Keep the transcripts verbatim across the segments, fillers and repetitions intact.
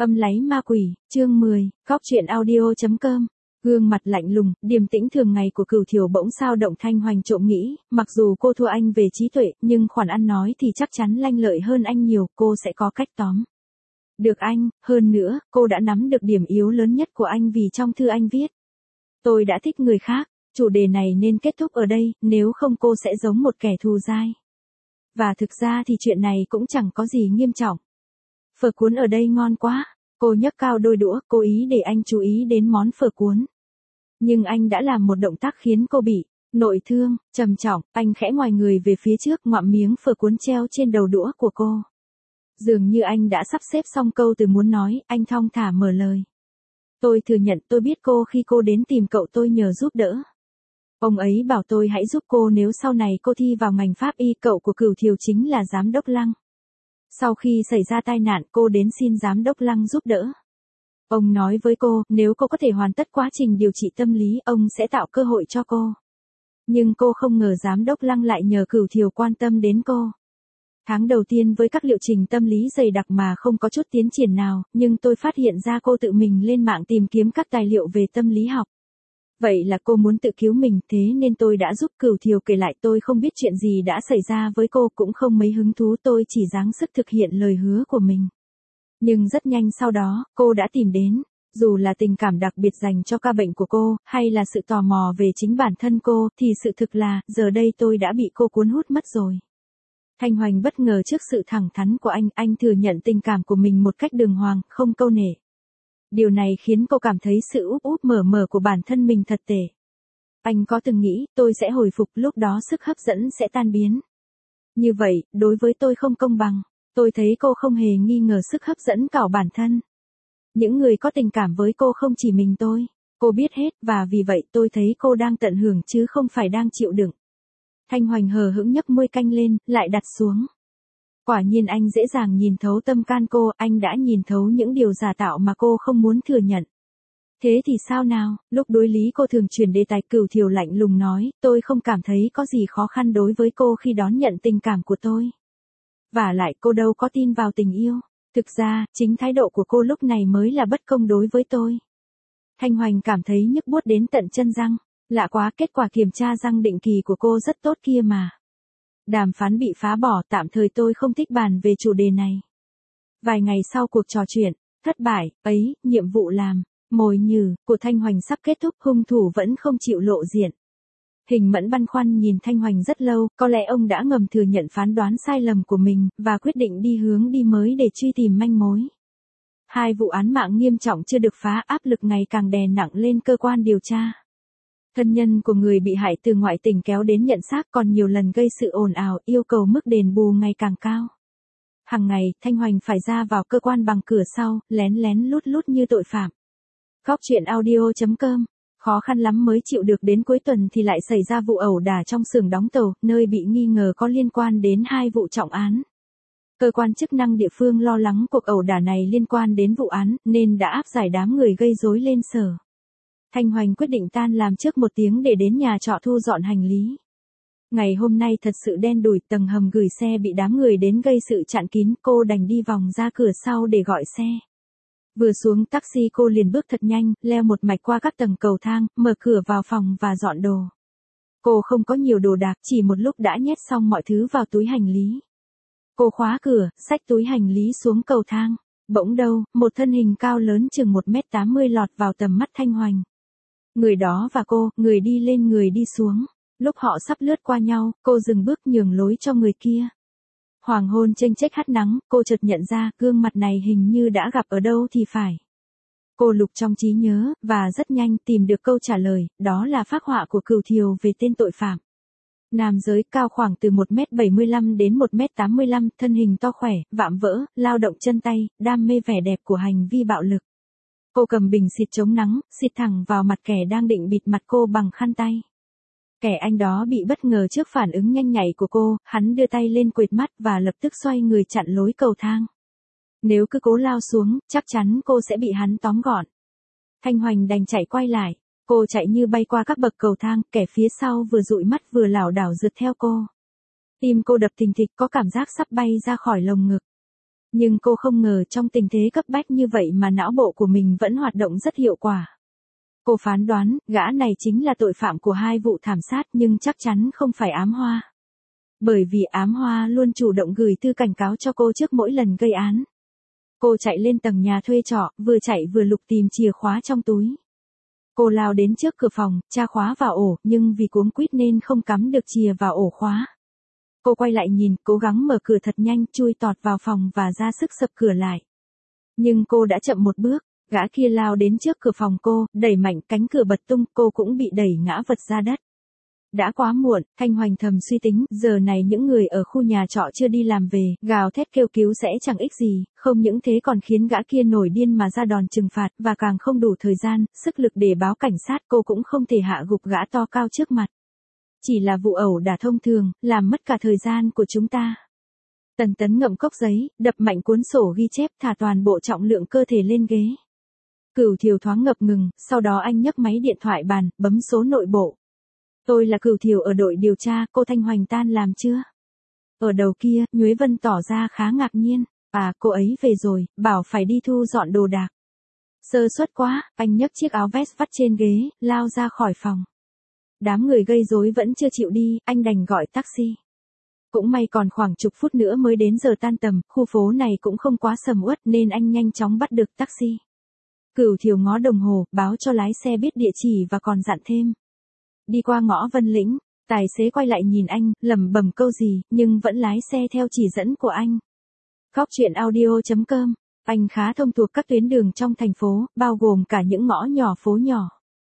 Âm láy ma quỷ, chương mười, góc truyện audio chấm com. Gương mặt lạnh lùng, điềm tĩnh thường ngày của Cửu Thiều bỗng sao động. Thanh Hoành trộm nghĩ, mặc dù cô thua anh về trí tuệ, nhưng khoản ăn nói thì chắc chắn lanh lợi hơn anh nhiều, cô sẽ có cách tóm được anh. Hơn nữa, cô đã nắm được điểm yếu lớn nhất của anh vì trong thư anh viết: tôi đã thích người khác. Chủ đề này nên kết thúc ở đây, nếu không cô sẽ giống một kẻ thù dai. Và thực ra thì chuyện này cũng chẳng có gì nghiêm trọng. Phở cuốn ở đây ngon quá. Cô nhấc cao đôi đũa, cố ý để anh chú ý đến món phở cuốn. Nhưng anh đã làm một động tác khiến cô bị nội thương. Trầm trọng, anh khẽ ngoái người về phía trước, ngoạm miếng phở cuốn treo trên đầu đũa của cô. Dường như anh đã sắp xếp xong câu từ muốn nói, anh thong thả mở lời. Tôi thừa nhận tôi biết cô khi cô đến tìm cậu tôi nhờ giúp đỡ. Ông ấy bảo tôi hãy giúp cô nếu sau này cô thi vào ngành pháp y. Cậu của Cửu Thiều chính là giám đốc Lăng. Sau khi xảy ra tai nạn cô đến xin giám đốc Lăng giúp đỡ. Ông nói với cô, nếu cô có thể hoàn tất quá trình điều trị tâm lý, ông sẽ tạo cơ hội cho cô. Nhưng cô không ngờ giám đốc Lăng lại nhờ Cửu Thiều quan tâm đến cô. Tháng đầu tiên với các liệu trình tâm lý dày đặc mà không có chút tiến triển nào, nhưng tôi phát hiện ra cô tự mình lên mạng tìm kiếm các tài liệu về tâm lý học. Vậy là cô muốn tự cứu mình, thế nên tôi đã giúp. Cửu Thiều kể lại. Tôi không biết chuyện gì đã xảy ra với cô, cũng không mấy hứng thú, tôi chỉ dáng sức thực hiện lời hứa của mình. Nhưng rất nhanh sau đó, cô đã tìm đến. Dù là tình cảm đặc biệt dành cho ca bệnh của cô, hay là sự tò mò về chính bản thân cô, thì sự thực là, giờ đây tôi đã bị cô cuốn hút mất rồi. Thanh Hoành bất ngờ trước sự thẳng thắn của anh, anh thừa nhận tình cảm của mình một cách đường hoàng, không câu nệ. Điều này khiến cô cảm thấy sự úp úp mở mở của bản thân mình thật tệ. Anh có từng nghĩ, tôi sẽ hồi phục, lúc đó sức hấp dẫn sẽ tan biến. Như vậy, đối với tôi không công bằng. Tôi thấy cô không hề nghi ngờ sức hấp dẫn của bản thân. Những người có tình cảm với cô không chỉ mình tôi. Cô biết hết, và vì vậy tôi thấy cô đang tận hưởng chứ không phải đang chịu đựng. Thanh Hoành hờ hững nhấc môi canh lên, lại đặt xuống. Quả nhiên anh dễ dàng nhìn thấu tâm can cô, anh đã nhìn thấu những điều giả tạo mà cô không muốn thừa nhận. Thế thì sao nào? Lúc đối lý cô thường chuyển đề tài. Cửu Thiều lạnh lùng nói, tôi không cảm thấy có gì khó khăn đối với cô khi đón nhận tình cảm của tôi. Vả lại cô đâu có tin vào tình yêu. Thực ra, chính thái độ của cô lúc này mới là bất công đối với tôi. Thanh Hoành cảm thấy nhức buốt đến tận chân răng. Lạ quá, kết quả kiểm tra răng định kỳ của cô rất tốt kia mà. Đàm phán bị phá bỏ, tạm thời tôi không thích bàn về chủ đề này. Vài ngày sau cuộc trò chuyện, thất bại, ấy, nhiệm vụ làm, mồi nhử, của Thanh Hoành sắp kết thúc, hung thủ vẫn không chịu lộ diện. Hình Mẫn băn khoăn nhìn Thanh Hoành rất lâu, có lẽ ông đã ngầm thừa nhận phán đoán sai lầm của mình, và quyết định đi hướng đi mới để truy tìm manh mối. Hai vụ án mạng nghiêm trọng chưa được phá, áp lực ngày càng đè nặng lên cơ quan điều tra. Thân nhân của người bị hại từ ngoại tỉnh kéo đến nhận xác, còn nhiều lần gây sự ồn ào, yêu cầu mức đền bù ngày càng cao. Hàng ngày, Thanh Hoành phải ra vào cơ quan bằng cửa sau, lén lén lút lút như tội phạm. Góc truyện audio chấm com. Khó khăn lắm mới chịu được, đến cuối tuần thì lại xảy ra vụ ẩu đả trong xưởng đóng tàu, nơi bị nghi ngờ có liên quan đến hai vụ trọng án. Cơ quan chức năng địa phương lo lắng cuộc ẩu đả này liên quan đến vụ án, nên đã áp giải đám người gây rối lên sở. Thanh Hoành quyết định tan làm trước một tiếng để đến nhà trọ thu dọn hành lý. Ngày hôm nay thật sự đen đủi, tầng hầm gửi xe bị đám người đến gây sự chặn kín, cô đành đi vòng ra cửa sau để gọi xe. Vừa xuống taxi cô liền bước thật nhanh, leo một mạch qua các tầng cầu thang, mở cửa vào phòng và dọn đồ. Cô không có nhiều đồ đạc, chỉ một lúc đã nhét xong mọi thứ vào túi hành lý. Cô khóa cửa, xách túi hành lý xuống cầu thang. Bỗng đâu, một thân hình cao lớn chừng một mét tám mươi lọt vào tầm mắt Thanh Hoành. Người đó và cô, người đi lên người đi xuống. Lúc họ sắp lướt qua nhau, cô dừng bước nhường lối cho người kia. Hoàng hôn chênh chếch hắt nắng, cô chợt nhận ra, gương mặt này hình như đã gặp ở đâu thì phải. Cô lục trong trí nhớ, và rất nhanh tìm được câu trả lời, đó là phác họa của Cửu Thiều về tên tội phạm. Nam giới, cao khoảng từ một mét bảy mươi lăm đến một mét tám mươi lăm, thân hình to khỏe, vạm vỡ, lao động chân tay, đam mê vẻ đẹp của hành vi bạo lực. Cô cầm bình xịt chống nắng, xịt thẳng vào mặt kẻ đang định bịt mặt cô bằng khăn tay. Kẻ anh đó bị bất ngờ trước phản ứng nhanh nhạy của cô, hắn đưa tay lên quệt mắt và lập tức xoay người chặn lối cầu thang. Nếu cứ cố lao xuống, chắc chắn cô sẽ bị hắn tóm gọn. Thanh Hoành đành chạy quay lại. Cô chạy như bay qua các bậc cầu thang, kẻ phía sau vừa dụi mắt vừa lảo đảo rượt theo cô. Tim cô đập thình thịch, có cảm giác sắp bay ra khỏi lồng ngực. Nhưng cô không ngờ trong tình thế cấp bách như vậy mà não bộ của mình vẫn hoạt động rất hiệu quả. Cô phán đoán, gã này chính là tội phạm của hai vụ thảm sát nhưng chắc chắn không phải ám hoa. Bởi vì ám hoa luôn chủ động gửi thư cảnh cáo cho cô trước mỗi lần gây án. Cô chạy lên tầng nhà thuê trọ, vừa chạy vừa lục tìm chìa khóa trong túi. Cô lao đến trước cửa phòng, tra khóa vào ổ, nhưng vì cuống quýt nên không cắm được chìa vào ổ khóa. Cô quay lại nhìn, cố gắng mở cửa thật nhanh, chui tọt vào phòng và ra sức sập cửa lại. Nhưng cô đã chậm một bước, gã kia lao đến trước cửa phòng cô, đẩy mạnh cánh cửa bật tung, cô cũng bị đẩy ngã vật ra đất. Đã quá muộn, Thanh Hoành thầm suy tính, giờ này những người ở khu nhà trọ chưa đi làm về, gào thét kêu cứu sẽ chẳng ích gì, không những thế còn khiến gã kia nổi điên mà ra đòn trừng phạt, và càng không đủ thời gian, sức lực để báo cảnh sát, cô cũng không thể hạ gục gã to cao trước mặt. Chỉ là vụ ẩu đả thông thường, làm mất cả thời gian của chúng ta. Tần Tấn ngậm cốc giấy, đập mạnh cuốn sổ ghi chép, thả toàn bộ trọng lượng cơ thể lên ghế. Cửu Thiều thoáng ngập ngừng, sau đó anh nhấc máy điện thoại bàn, bấm số nội bộ. Tôi là Cửu Thiều ở đội điều tra, cô Thanh Hoành tan làm chưa? Ở đầu kia, Nhuế Vân tỏ ra khá ngạc nhiên. À, cô ấy về rồi, bảo phải đi thu dọn đồ đạc. Sơ suất quá, anh nhấc chiếc áo vest vắt trên ghế, lao ra khỏi phòng. Đám người gây rối vẫn chưa chịu đi, anh đành gọi taxi. Cũng may còn khoảng chục phút nữa mới đến giờ tan tầm, khu phố này cũng không quá sầm uất nên anh nhanh chóng bắt được taxi. Cửu Thiều ngó đồng hồ, báo cho lái xe biết địa chỉ và còn dặn thêm. Đi qua ngõ Vân Lĩnh, tài xế quay lại nhìn anh, lẩm bẩm câu gì, nhưng vẫn lái xe theo chỉ dẫn của anh. Góc truyện audio chấm com, anh khá thông thuộc các tuyến đường trong thành phố, bao gồm cả những ngõ nhỏ phố nhỏ.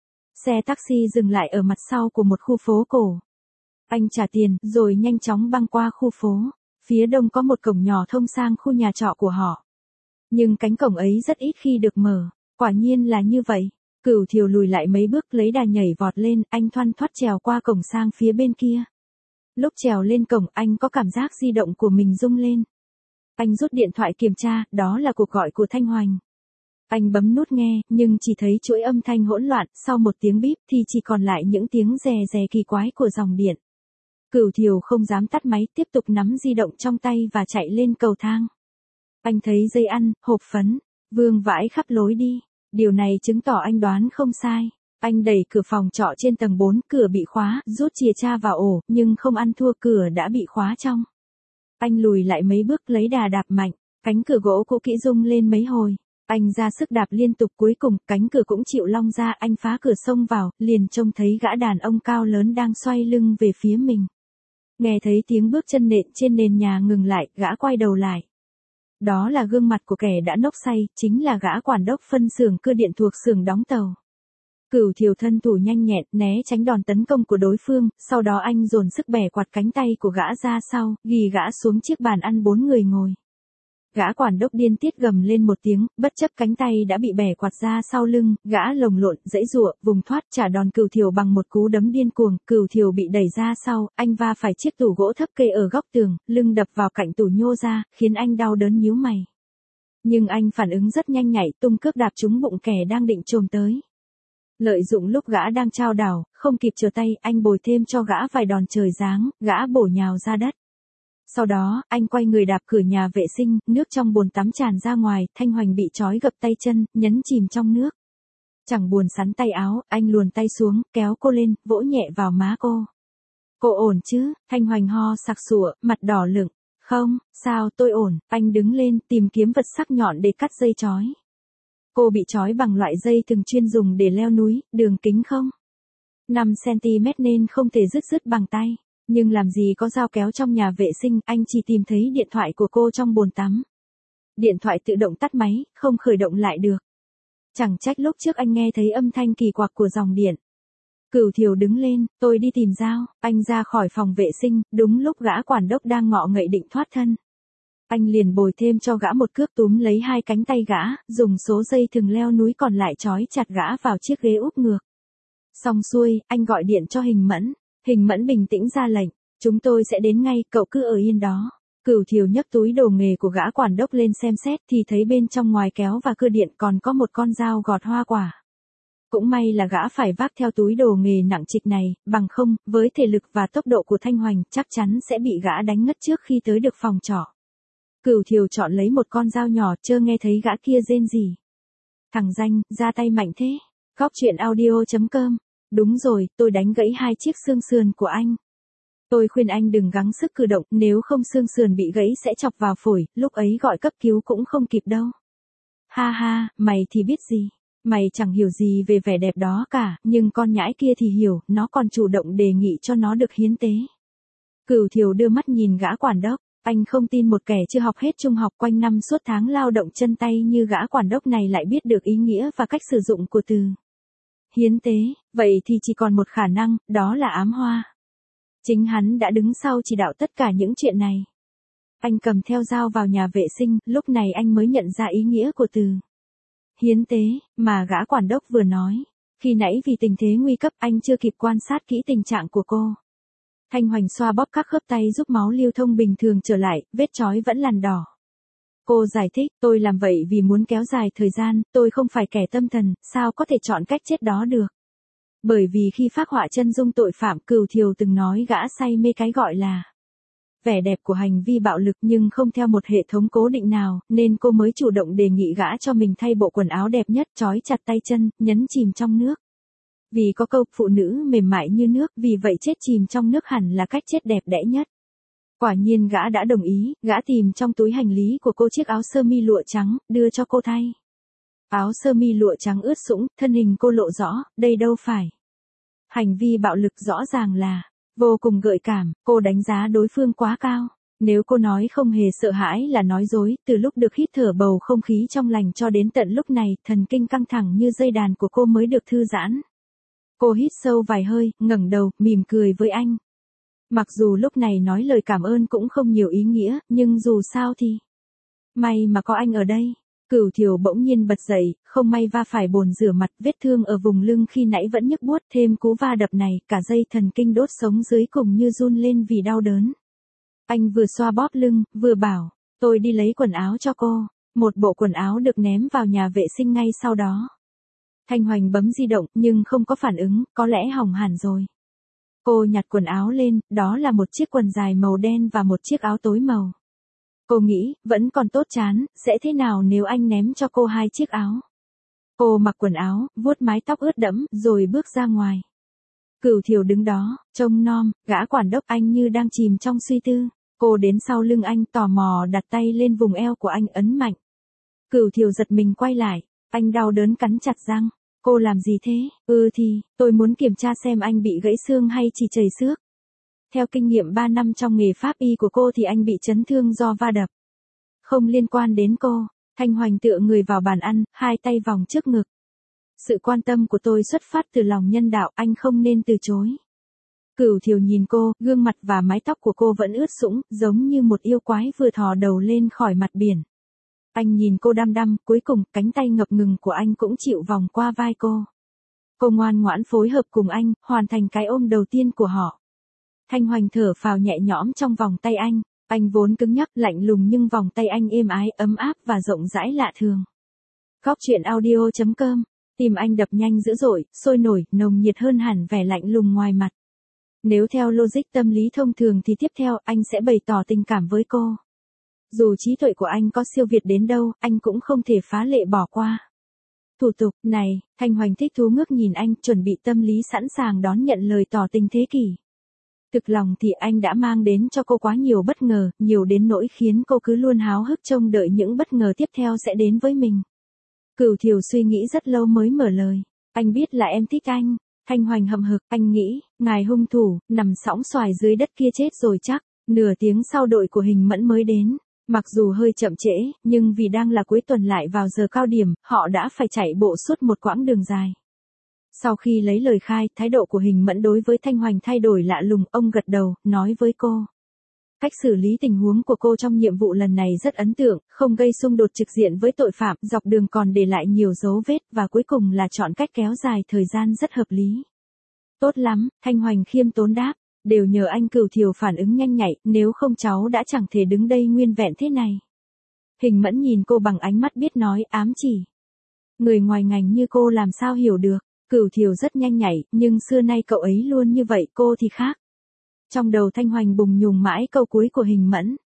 Xe taxi dừng lại ở mặt sau của một khu phố cổ. Anh trả tiền, rồi nhanh chóng băng qua khu phố. Phía đông có một cổng nhỏ thông sang khu nhà trọ của họ. Nhưng cánh cổng ấy rất ít khi được mở. Quả nhiên là như vậy. Cửu Thiều lùi lại mấy bước lấy đà nhảy vọt lên, anh thoăn thoắt trèo qua cổng sang phía bên kia. Lúc trèo lên cổng anh có cảm giác di động của mình rung lên. Anh rút điện thoại kiểm tra, đó là cuộc gọi của Thanh Hoành. Anh bấm nút nghe, nhưng chỉ thấy chuỗi âm thanh hỗn loạn, sau một tiếng bíp thì chỉ còn lại những tiếng rè rè kỳ quái của dòng điện. Cửu Thiều không dám tắt máy, tiếp tục nắm di động trong tay và chạy lên cầu thang. Anh thấy dây ăn, hộp phấn, vương vãi khắp lối đi. Điều này chứng tỏ anh đoán không sai. Anh đẩy cửa phòng trọ trên tầng bốn, cửa bị khóa, rút chìa tra vào ổ, nhưng không ăn thua, cửa đã bị khóa trong. Anh lùi lại mấy bước lấy đà đạp mạnh, cánh cửa gỗ cũ kỹ rung lên mấy hồi. Anh ra sức đạp liên tục, cuối cùng cánh cửa cũng chịu long ra, anh phá cửa xông vào, liền trông thấy gã đàn ông cao lớn đang xoay lưng về phía mình. Nghe thấy tiếng bước chân nện trên nền nhà ngừng lại, gã quay đầu lại. Đó là gương mặt của kẻ đã nốc say, chính là gã quản đốc phân xưởng cơ điện thuộc xưởng đóng tàu. Cửu Thiều thân thủ nhanh nhẹn, né tránh đòn tấn công của đối phương, sau đó anh dồn sức bẻ quạt cánh tay của gã ra sau, ghi gã xuống chiếc bàn ăn bốn người ngồi. Gã quản đốc điên tiết gầm lên một tiếng, bất chấp cánh tay đã bị bẻ quạt ra sau lưng, gã lồng lộn, giãy giụa, vùng thoát, trả đòn Cửu Thiều bằng một cú đấm điên cuồng. Cửu Thiều bị đẩy ra sau, anh va phải chiếc tủ gỗ thấp kê ở góc tường, lưng đập vào cạnh tủ nhô ra, khiến anh đau đớn nhíu mày. Nhưng anh phản ứng rất nhanh nhạy, tung cước đạp trúng bụng kẻ đang định chồm tới. Lợi dụng lúc gã đang chao đảo, không kịp trở tay, anh bồi thêm cho gã vài đòn trời giáng, gã bổ nhào ra đất. Sau đó, anh quay người đạp cửa nhà vệ sinh, nước trong bồn tắm tràn ra ngoài, Thanh Hoành bị trói gập tay chân, nhấn chìm trong nước. Chẳng buồn sắn tay áo, anh luồn tay xuống, kéo cô lên, vỗ nhẹ vào má cô. Cô ổn chứ? Thanh Hoành ho sặc sụa, mặt đỏ lửng. Không, sao, tôi ổn. Anh đứng lên, tìm kiếm vật sắc nhọn để cắt dây trói. Cô bị trói bằng loại dây thường chuyên dùng để leo núi, đường kính không? năm xăng-ti-mét nên không thể dứt dứt bằng tay. Nhưng làm gì có dao kéo trong nhà vệ sinh, anh chỉ tìm thấy điện thoại của cô trong bồn tắm. Điện thoại tự động tắt máy, không khởi động lại được. Chẳng trách lúc trước anh nghe thấy âm thanh kỳ quặc của dòng điện. Cửu Thiều đứng lên, tôi đi tìm dao, anh ra khỏi phòng vệ sinh, đúng lúc gã quản đốc đang ngọ nguậy định thoát thân. Anh liền bồi thêm cho gã một cước túm lấy hai cánh tay gã, dùng số dây thừng leo núi còn lại trói chặt gã vào chiếc ghế úp ngược. Xong xuôi, anh gọi điện cho Hình Mẫn. Hình Mẫn bình tĩnh ra lệnh, chúng tôi sẽ đến ngay, cậu cứ ở yên đó. Cửu Thiều nhấc túi đồ nghề của gã quản đốc lên xem xét thì thấy bên trong ngoài kéo và cưa điện còn có một con dao gọt hoa quả. Cũng may là gã phải vác theo túi đồ nghề nặng trịch này, bằng không, với thể lực và tốc độ của Thanh Hoành chắc chắn sẽ bị gã đánh ngất trước khi tới được phòng trọ. Cửu Thiều chọn lấy một con dao nhỏ, chơ nghe thấy gã kia rên rỉ. Thằng danh, ra tay mạnh thế. Góc truyện audio.com. Đúng rồi, tôi đánh gãy hai chiếc xương sườn của anh. Tôi khuyên anh đừng gắng sức cử động, nếu không xương sườn bị gãy sẽ chọc vào phổi, lúc ấy gọi cấp cứu cũng không kịp đâu. Ha ha, mày thì biết gì. Mày chẳng hiểu gì về vẻ đẹp đó cả, nhưng con nhãi kia thì hiểu, nó còn chủ động đề nghị cho nó được hiến tế. Cửu Thiều đưa mắt nhìn gã quản đốc, anh không tin một kẻ chưa học hết trung học quanh năm suốt tháng lao động chân tay như gã quản đốc này lại biết được ý nghĩa và cách sử dụng của từ hiến tế, vậy thì chỉ còn một khả năng, đó là ám hoa. Chính hắn đã đứng sau chỉ đạo tất cả những chuyện này. Anh cầm theo dao vào nhà vệ sinh, lúc này anh mới nhận ra ý nghĩa của từ hiến tế, mà gã quản đốc vừa nói. Khi nãy vì tình thế nguy cấp anh chưa kịp quan sát kỹ tình trạng của cô. Thanh Hoành xoa bóp các khớp tay giúp máu lưu thông bình thường trở lại, vết chói vẫn lằn đỏ. Cô giải thích, tôi làm vậy vì muốn kéo dài thời gian, tôi không phải kẻ tâm thần, sao có thể chọn cách chết đó được. Bởi vì khi phác họa chân dung tội phạm, Cửu Thiều từng nói gã say mê cái gọi là vẻ đẹp của hành vi bạo lực nhưng không theo một hệ thống cố định nào, nên cô mới chủ động đề nghị gã cho mình thay bộ quần áo đẹp nhất, trói chặt tay chân, nhấn chìm trong nước. Vì có câu, phụ nữ mềm mại như nước, vì vậy chết chìm trong nước hẳn là cách chết đẹp đẽ nhất. Quả nhiên gã đã đồng ý, gã tìm trong túi hành lý của cô chiếc áo sơ mi lụa trắng, đưa cho cô thay. Áo sơ mi lụa trắng ướt sũng, thân hình cô lộ rõ, đây đâu phải hành vi bạo lực, rõ ràng là vô cùng gợi cảm, cô đánh giá đối phương quá cao. Nếu cô nói không hề sợ hãi là nói dối, từ lúc được hít thở bầu không khí trong lành cho đến tận lúc này, thần kinh căng thẳng như dây đàn của cô mới được thư giãn. Cô hít sâu vài hơi, ngẩng đầu, mỉm cười với anh. Mặc dù lúc này nói lời cảm ơn cũng không nhiều ý nghĩa, nhưng dù sao thì may mà có anh ở đây. Cửu Thiều bỗng nhiên bật dậy, không may va phải bồn rửa mặt, vết thương ở vùng lưng khi nãy vẫn nhức buốt, thêm cú va đập này, cả dây thần kinh đốt sống dưới cùng như run lên vì đau đớn. Anh vừa xoa bóp lưng, vừa bảo, tôi đi lấy quần áo cho cô. Một bộ quần áo được ném vào nhà vệ sinh ngay sau đó. Thanh Hoành bấm di động, nhưng không có phản ứng, có lẽ hỏng hẳn rồi. Cô nhặt quần áo lên, đó là một chiếc quần dài màu đen và một chiếc áo tối màu. Cô nghĩ, vẫn còn tốt chán, sẽ thế nào nếu anh ném cho cô hai chiếc áo. Cô mặc quần áo, vuốt mái tóc ướt đẫm, rồi bước ra ngoài. Cửu Thiều đứng đó, trông nom, gã quản đốc anh như đang chìm trong suy tư. Cô đến sau lưng anh, tò mò đặt tay lên vùng eo của anh, ấn mạnh. Cửu Thiều giật mình quay lại, anh đau đớn cắn chặt răng. Cô làm gì thế? Ừ thì, tôi muốn kiểm tra xem anh bị gãy xương hay chỉ chảy xước. Theo kinh nghiệm ba năm trong nghề pháp y của cô thì anh bị chấn thương do va đập. Không liên quan đến cô. Thanh Hoành tựa người vào bàn ăn, hai tay vòng trước ngực. Sự quan tâm của tôi xuất phát từ lòng nhân đạo, anh không nên từ chối. Cửu Thiều nhìn cô, gương mặt và mái tóc của cô vẫn ướt sũng, giống như một yêu quái vừa thò đầu lên khỏi mặt biển. Anh nhìn cô đăm đăm, cuối cùng, cánh tay ngập ngừng của anh cũng chịu vòng qua vai cô. Cô ngoan ngoãn phối hợp cùng anh, hoàn thành cái ôm đầu tiên của họ. Thanh Hoành thở phào nhẹ nhõm trong vòng tay anh. Anh vốn cứng nhắc, lạnh lùng nhưng vòng tay anh êm ái, ấm áp và rộng rãi lạ thường. Góc truyện audio.com. Tim anh đập nhanh dữ dội, sôi nổi, nồng nhiệt hơn hẳn vẻ lạnh lùng ngoài mặt. Nếu theo logic tâm lý thông thường thì tiếp theo anh sẽ bày tỏ tình cảm với cô. Dù trí tuệ của anh có siêu việt đến đâu, anh cũng không thể phá lệ bỏ qua. Thủ tục, này, Thanh Hoành thích thú ngước nhìn anh, chuẩn bị tâm lý sẵn sàng đón nhận lời tỏ tình thế kỷ. Thực lòng thì anh đã mang đến cho cô quá nhiều bất ngờ, nhiều đến nỗi khiến cô cứ luôn háo hức trông đợi những bất ngờ tiếp theo sẽ đến với mình. Cửu Thiều suy nghĩ rất lâu mới mở lời. Anh biết là em thích anh. Thanh Hoành hậm hực, anh nghĩ, ngài hung thủ, nằm sõng xoài dưới đất kia chết rồi chắc. Nửa tiếng sau đội của Hình Mẫn mới đến. Mặc dù hơi chậm trễ, nhưng vì đang là cuối tuần lại vào giờ cao điểm, họ đã phải chạy bộ suốt một quãng đường dài. Sau khi lấy lời khai, thái độ của Hình Mẫn đối với Thanh Hoành thay đổi lạ lùng, ông gật đầu, nói với cô. Cách xử lý tình huống của cô trong nhiệm vụ lần này rất ấn tượng, không gây xung đột trực diện với tội phạm, dọc đường còn để lại nhiều dấu vết, và cuối cùng là chọn cách kéo dài thời gian rất hợp lý. Tốt lắm, Thanh Hoành khiêm tốn đáp, đều nhờ anh. Cửu Thiều phản ứng nhanh nhạy, nếu không cháu đã chẳng thể đứng đây nguyên vẹn thế này. Hình Mẫn nhìn cô bằng ánh mắt biết nói, ám chỉ. Người ngoài ngành như cô làm sao hiểu được. Cửu Thiều rất nhanh nhạy, nhưng xưa nay cậu ấy luôn như vậy, cô thì khác. Trong đầu Thanh Hoành bùng nhùng mãi câu cuối của Hình Mẫn.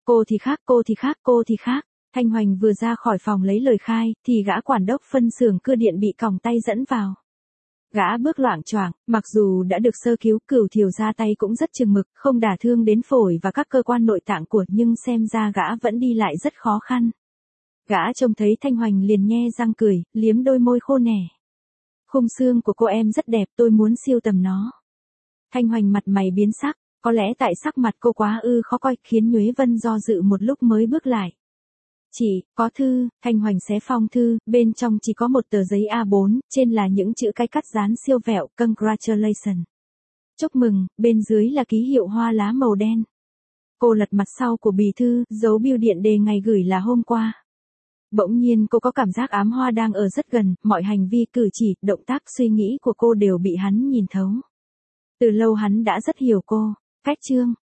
Cô thì khác, cô thì khác, cô thì khác. Thanh Hoành vừa ra khỏi phòng lấy lời khai, thì gã quản đốc phân xưởng cưa điện bị còng tay dẫn vào. Gã bước loạng choạng, mặc dù đã được sơ cứu, Cửu Thiều ra tay cũng rất chừng mực, không đả thương đến phổi và các cơ quan nội tạng của, nhưng xem ra gã vẫn đi lại rất khó khăn. Gã trông thấy Thanh Hoành liền nhe răng cười, liếm đôi môi khô nẻ. Khung xương của cô em rất đẹp, tôi muốn siêu tầm nó. Thanh Hoành mặt mày biến sắc, có lẽ tại sắc mặt cô quá ư khó coi, khiến Nhuế Vân do dự một lúc mới bước lại. Chị, có thư. Thanh Hoành xé phong thư, bên trong chỉ có một tờ giấy A bốn, trên là những chữ cái cắt dán siêu vẹo, congratulations. Chúc mừng, bên dưới là ký hiệu hoa lá màu đen. Cô lật mặt sau của bì thư, dấu bưu điện đề ngày gửi là hôm qua. Bỗng nhiên cô có cảm giác ám hoa đang ở rất gần, mọi hành vi cử chỉ, động tác suy nghĩ của cô đều bị hắn nhìn thấu. Từ lâu hắn đã rất hiểu cô. Cách chương